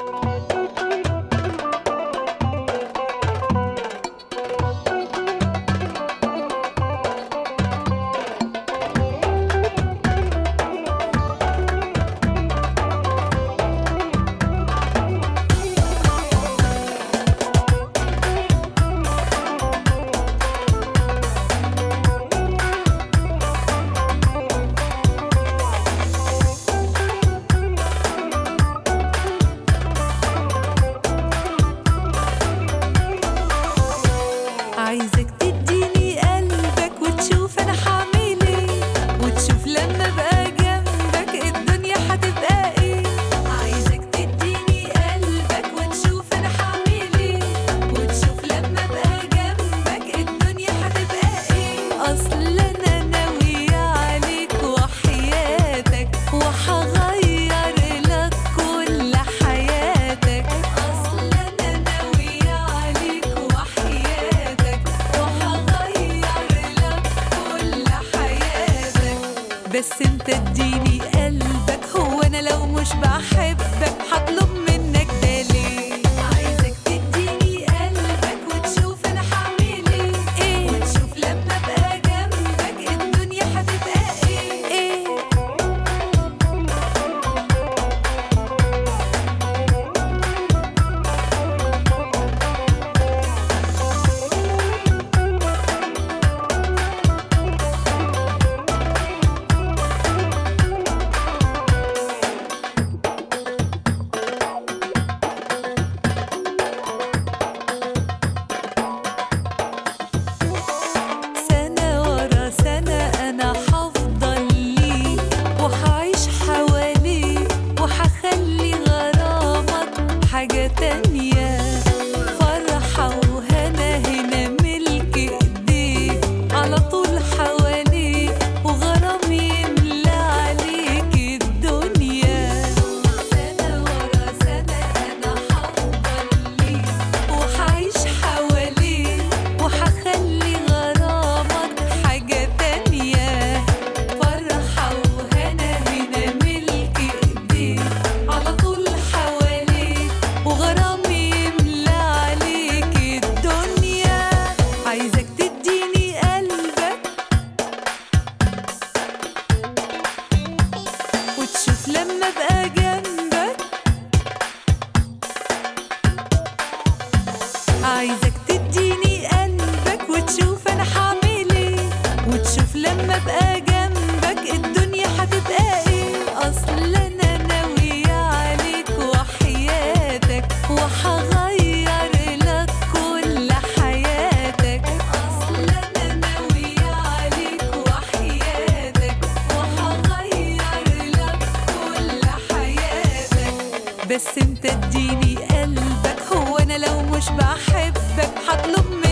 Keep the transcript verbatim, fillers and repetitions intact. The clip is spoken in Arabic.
عايزك تديني قلبك وتشوف انا هعمل ايه، وتشوف لما ابقى جنبك الدنيا هتبقى ايه. عايزك تديني قلبك وتشوف انا هعمل ايه، وتشوف لما ابقى جنبك الدنيا هتبقى ايه. اصل انا ناوية عليك وحياتك، وهغير لك كل حياتك. اصل انا ناوية عليك وحياتك، بس انت اديني قلبك. هو انا لو مش بحبك هطلب منك ده ليه؟ عايزك تديني قلبك وتشوف انا هعمل ايه, إيه؟ وتشوف لما ابقى جنبك الدنيا هتبقى ايه, إيه؟ حاجة تانية فرحة وهنا هنا ملك ايديك على طول حواليك، وغرام يملى عليك الدنيا. سنة ورا سنة أنا هفضل ليك وهعيش حواليك، وهخلي غرامك حاجة تانية. فرحة وهنا هنا ملك ايديك على طول وغرام يملى عليك الدنيا. عايزك تديني قلبك وتشوف لما ابقى جنبك. عايزك تديني قلبك وتشوف انا هعمل ايه، وتشوف لما ابقى جنبك الدنيا هتبقى ايه. اصل انا ناوية عليك وحياتك، وهغير لك كل حياتك. اصل انا ناوية عليك وحياتك، وهغير لك كل حياتك. بس انت اديني قلبك. هو انا لو مش بحبك هطلب منك